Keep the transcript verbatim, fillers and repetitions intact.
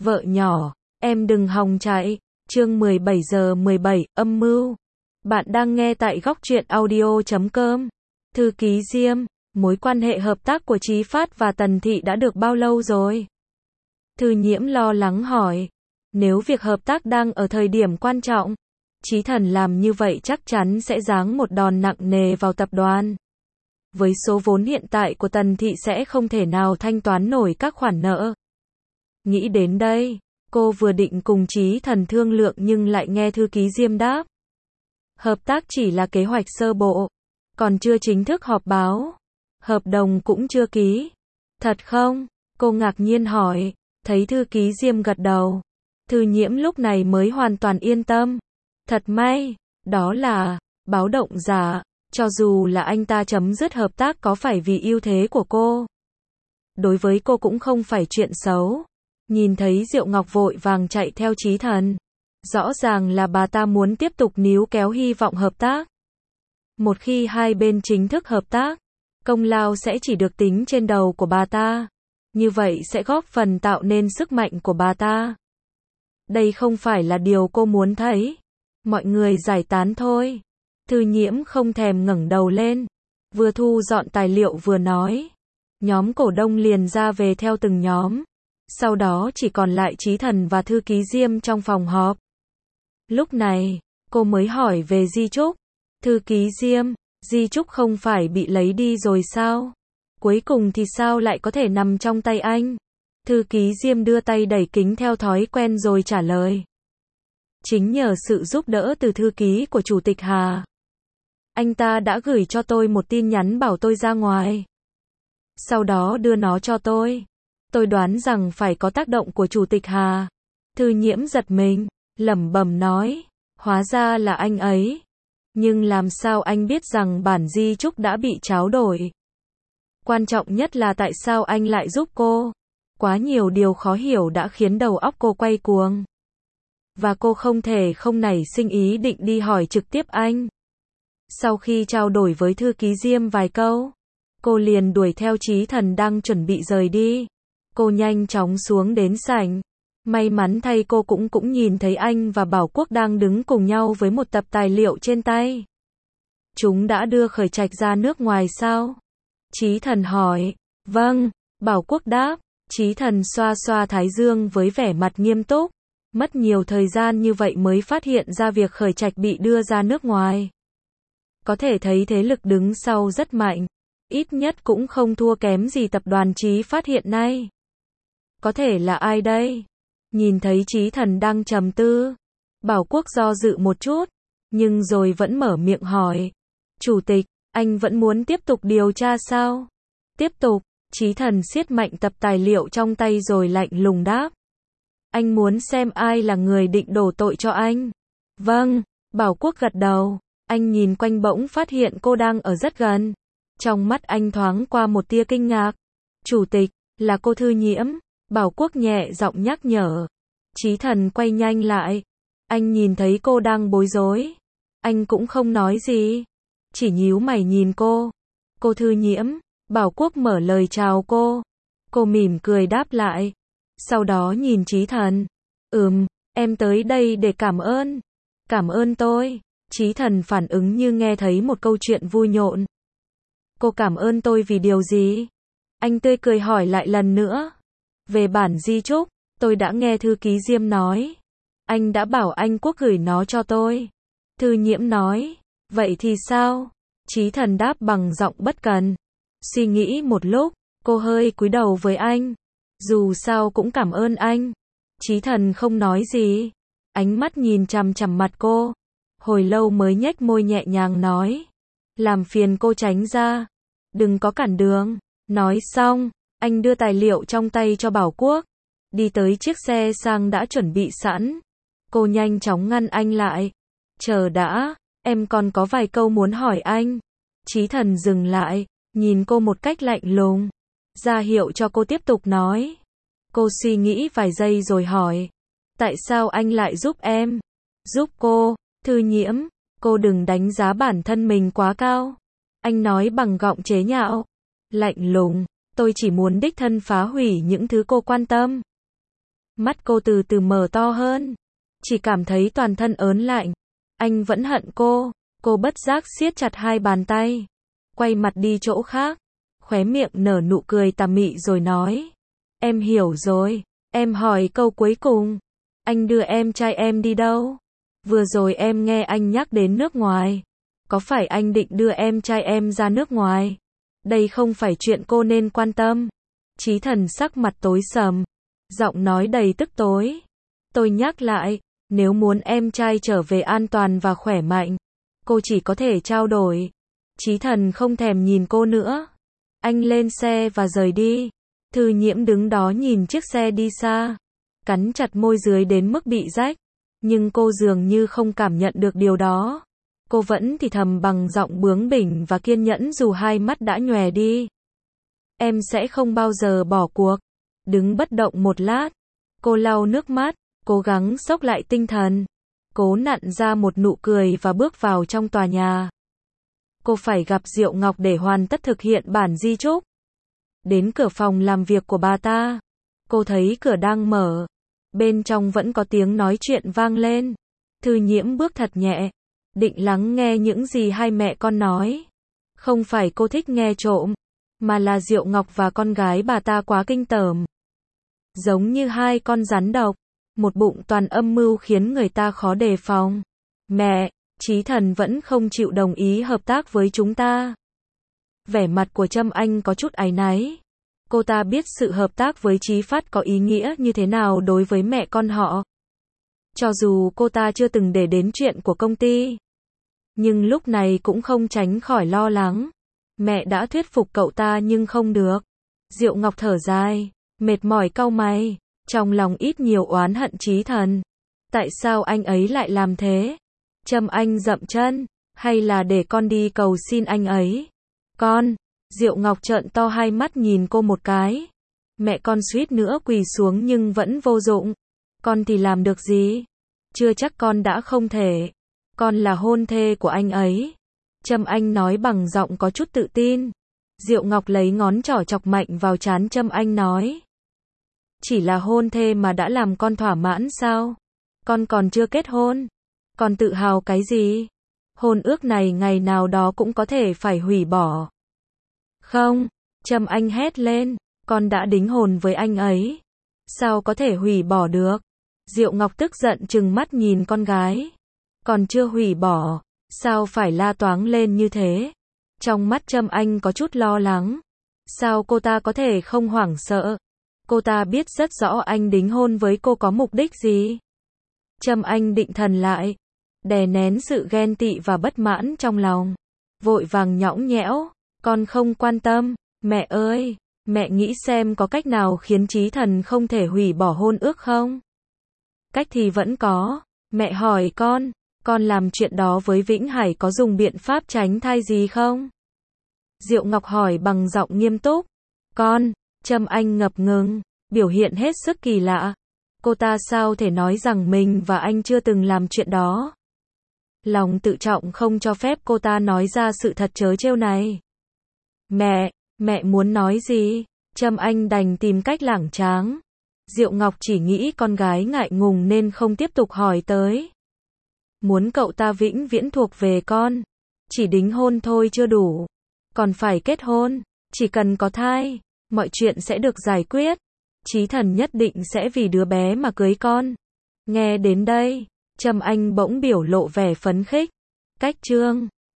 Vợ nhỏ, em đừng hòng chạy. Chương mười bảy giờ mười bảy, âm mưu. Bạn đang nghe tại góc truyện audio chấm com. Thư ký Diêm, mối quan hệ hợp tác của Chí Phát và Tần Thị đã được bao lâu rồi? Thư Nhiễm lo lắng hỏi. Nếu việc hợp tác đang ở thời điểm quan trọng, Chí Thần làm như vậy chắc chắn sẽ giáng một đòn nặng nề vào tập đoàn. Với số vốn hiện tại của Tần Thị sẽ không thể nào thanh toán nổi các khoản nợ. Nghĩ đến đây, cô vừa định cùng Chí Thần thương lượng nhưng lại nghe thư ký Diêm đáp. Hợp tác chỉ là kế hoạch sơ bộ, còn chưa chính thức họp báo. Hợp đồng cũng chưa ký. Thật không? Cô ngạc nhiên hỏi, thấy thư ký Diêm gật đầu. Thư Nhiễm lúc này mới hoàn toàn yên tâm. Thật may, đó là báo động giả, cho dù là anh ta chấm dứt hợp tác có phải vì ưu thế của cô. Đối với cô cũng không phải chuyện xấu. Nhìn thấy Diệu Ngọc vội vàng chạy theo Chí Thần. Rõ ràng là bà ta muốn tiếp tục níu kéo hy vọng hợp tác. Một khi hai bên chính thức hợp tác, công lao sẽ chỉ được tính trên đầu của bà ta. Như vậy sẽ góp phần tạo nên sức mạnh của bà ta. Đây không phải là điều cô muốn thấy. Mọi người giải tán thôi. Thư Nhiễm không thèm ngẩng đầu lên. Vừa thu dọn tài liệu vừa nói. Nhóm cổ đông liền ra về theo từng nhóm. Sau đó chỉ còn lại Chí Thần và thư ký Diêm trong phòng họp. Lúc này, cô mới hỏi về di chúc. Thư ký Diêm, di chúc không phải bị lấy đi rồi sao? Cuối cùng thì sao lại có thể nằm trong tay anh? Thư ký Diêm đưa tay đẩy kính theo thói quen rồi trả lời. Chính nhờ sự giúp đỡ từ thư ký của Chủ tịch Hà. Anh ta đã gửi cho tôi một tin nhắn bảo tôi ra ngoài. Sau đó đưa nó cho tôi. Tôi đoán rằng phải có tác động của Chủ tịch Hà. Thư Nhiễm giật mình, lẩm bẩm nói, hóa ra là anh ấy. Nhưng làm sao anh biết rằng bản di chúc đã bị tráo đổi? Quan trọng nhất là tại sao anh lại giúp cô? Quá nhiều điều khó hiểu đã khiến đầu óc cô quay cuồng. Và cô không thể không nảy sinh ý định đi hỏi trực tiếp anh. Sau khi trao đổi với thư ký Diêm vài câu, cô liền đuổi theo Chí Thần đang chuẩn bị rời đi. Cô nhanh chóng xuống đến sảnh. May mắn thay cô cũng cũng nhìn thấy anh và Bảo Quốc đang đứng cùng nhau với một tập tài liệu trên tay. Chúng đã đưa Khởi Trạch ra nước ngoài sao? Chí Thần hỏi. Vâng, Bảo Quốc đáp. Chí Thần xoa xoa thái dương với vẻ mặt nghiêm túc. Mất nhiều thời gian như vậy mới phát hiện ra việc Khởi Trạch bị đưa ra nước ngoài. Có thể thấy thế lực đứng sau rất mạnh. Ít nhất cũng không thua kém gì tập đoàn Chí Phát hiện nay. Có thể là ai đây? Nhìn thấy Chí Thần đang trầm tư. Bảo Quốc do dự một chút. Nhưng rồi vẫn mở miệng hỏi. Chủ tịch, anh vẫn muốn tiếp tục điều tra sao? Tiếp tục. Chí Thần siết mạnh tập tài liệu trong tay rồi lạnh lùng đáp. Anh muốn xem ai là người định đổ tội cho anh. Vâng, Bảo Quốc gật đầu. Anh nhìn quanh bỗng phát hiện cô đang ở rất gần. Trong mắt anh thoáng qua một tia kinh ngạc. Chủ tịch, là cô Thư Nhiễm. Bảo Quốc nhẹ giọng nhắc nhở. Chí Thần quay nhanh lại. Anh nhìn thấy cô đang bối rối. Anh cũng không nói gì. Chỉ nhíu mày nhìn cô. Cô Thư Nhiễm. Bảo Quốc mở lời chào cô. Cô mỉm cười đáp lại. Sau đó nhìn Chí Thần. Ừm, em tới đây để cảm ơn. Cảm ơn tôi. Chí Thần phản ứng như nghe thấy một câu chuyện vui nhộn. Cô cảm ơn tôi vì điều gì? Anh tươi cười hỏi lại lần nữa. Về bản di chúc, tôi đã nghe thư ký Diêm nói. Anh đã bảo anh Quốc gửi nó cho tôi. Thư Nhiễm nói. Vậy thì sao? Chí Thần đáp bằng giọng bất cần. Suy nghĩ một lúc, cô hơi cúi đầu với anh. Dù sao cũng cảm ơn anh. Chí Thần không nói gì. Ánh mắt nhìn chằm chằm mặt cô. Hồi lâu mới nhếch môi nhẹ nhàng nói. Làm phiền cô tránh ra. Đừng có cản đường. Nói xong, anh đưa tài liệu trong tay cho Bảo Quốc. Đi tới chiếc xe sang đã chuẩn bị sẵn. Cô nhanh chóng ngăn anh lại. Chờ đã, em còn có vài câu muốn hỏi anh. Chí Thần dừng lại, nhìn cô một cách lạnh lùng. Ra hiệu cho cô tiếp tục nói. Cô suy nghĩ vài giây rồi hỏi. Tại sao anh lại giúp em? Giúp cô, Thư Nhiễm, cô đừng đánh giá bản thân mình quá cao. Anh nói bằng giọng chế nhạo. Lạnh lùng, tôi chỉ muốn đích thân phá hủy những thứ cô quan tâm. Mắt cô từ từ mở to hơn. Chỉ cảm thấy toàn thân ớn lạnh. Anh vẫn hận cô. Cô bất giác siết chặt hai bàn tay. Quay mặt đi chỗ khác. Khóe miệng nở nụ cười tà mị rồi nói. Em hiểu rồi. Em hỏi câu cuối cùng. Anh đưa em trai em đi đâu? Vừa rồi em nghe anh nhắc đến nước ngoài. Có phải anh định đưa em trai em ra nước ngoài? Đây không phải chuyện cô nên quan tâm. Chí Thần sắc mặt tối sầm. Giọng nói đầy tức tối. Tôi nhắc lại, nếu muốn em trai trở về an toàn và khỏe mạnh, cô chỉ có thể trao đổi. Chí Thần không thèm nhìn cô nữa. Anh lên xe và rời đi. Thư Nhiễm đứng đó nhìn chiếc xe đi xa. Cắn chặt môi dưới đến mức bị rách. Nhưng cô dường như không cảm nhận được điều đó. Cô vẫn thì thầm bằng giọng bướng bỉnh và kiên nhẫn dù hai mắt đã nhòe đi. Em sẽ không bao giờ bỏ cuộc. Đứng bất động một lát. Cô lau nước mắt, cố gắng xốc lại tinh thần. Cố nặn ra một nụ cười và bước vào trong tòa nhà. Cô phải gặp Diệu Ngọc để hoàn tất thực hiện bản di chúc. Đến cửa phòng làm việc của bà ta. Cô thấy cửa đang mở. Bên trong vẫn có tiếng nói chuyện vang lên. Thư Nhiễm bước thật nhẹ. Định lắng nghe những gì hai mẹ con nói. Không phải cô thích nghe trộm. Mà là Diệu Ngọc và con gái bà ta quá kinh tởm. Giống như hai con rắn độc. Một bụng toàn âm mưu khiến người ta khó đề phòng. Mẹ, Chí Thần vẫn không chịu đồng ý hợp tác với chúng ta. Vẻ mặt của Trâm Anh có chút áy náy. Cô ta biết sự hợp tác với Chí Phát có ý nghĩa như thế nào đối với mẹ con họ. Cho dù cô ta chưa từng để đến chuyện của công ty. Nhưng lúc này cũng không tránh khỏi lo lắng. Mẹ đã thuyết phục cậu ta nhưng không được. Diệu Ngọc thở dài, mệt mỏi cau mày, trong lòng ít nhiều oán hận Chí Thần. Tại sao anh ấy lại làm thế? Trâm Anh dậm chân, hay là để con đi cầu xin anh ấy? Con, Diệu Ngọc trợn to hai mắt nhìn cô một cái. Mẹ con suýt nữa quỳ xuống nhưng vẫn vô dụng. Con thì làm được gì? Chưa chắc con đã không thể. Con là hôn thê của anh ấy. Trâm Anh nói bằng giọng có chút tự tin. Diệu Ngọc lấy ngón trỏ chọc mạnh vào trán Trâm Anh nói. Chỉ là hôn thê mà đã làm con thỏa mãn sao? Con còn chưa kết hôn. Con tự hào cái gì? Hôn ước này ngày nào đó cũng có thể phải hủy bỏ. Không, Trâm Anh hét lên. Con đã đính hôn với anh ấy. Sao có thể hủy bỏ được? Diệu Ngọc tức giận trừng mắt nhìn con gái. Còn chưa hủy bỏ. Sao phải la toáng lên như thế? Trong mắt Trâm Anh có chút lo lắng. Sao cô ta có thể không hoảng sợ? Cô ta biết rất rõ anh đính hôn với cô có mục đích gì. Trâm Anh định thần lại. Đè nén sự ghen tị và bất mãn trong lòng. Vội vàng nhõng nhẽo. Con không quan tâm. Mẹ ơi, mẹ nghĩ xem có cách nào khiến Chí Thần không thể hủy bỏ hôn ước không? Cách thì vẫn có. Mẹ hỏi con. Con làm chuyện đó với Vĩnh Hải có dùng biện pháp tránh thai gì không? Diệu Ngọc hỏi bằng giọng nghiêm túc. Con, Trâm Anh ngập ngừng, biểu hiện hết sức kỳ lạ. Cô ta sao thể nói rằng mình và anh chưa từng làm chuyện đó? Lòng tự trọng không cho phép cô ta nói ra sự thật trớ trêu này. Mẹ, mẹ muốn nói gì? Trâm Anh đành tìm cách lảng tráng. Diệu Ngọc chỉ nghĩ con gái ngại ngùng nên không tiếp tục hỏi tới. Muốn cậu ta vĩnh viễn thuộc về con. Chỉ đính hôn thôi chưa đủ. Còn phải kết hôn. Chỉ cần có thai, mọi chuyện sẽ được giải quyết. Chí Thần nhất định sẽ vì đứa bé mà cưới con. Nghe đến đây, Trâm Anh bỗng biểu lộ vẻ phấn khích. Cách chương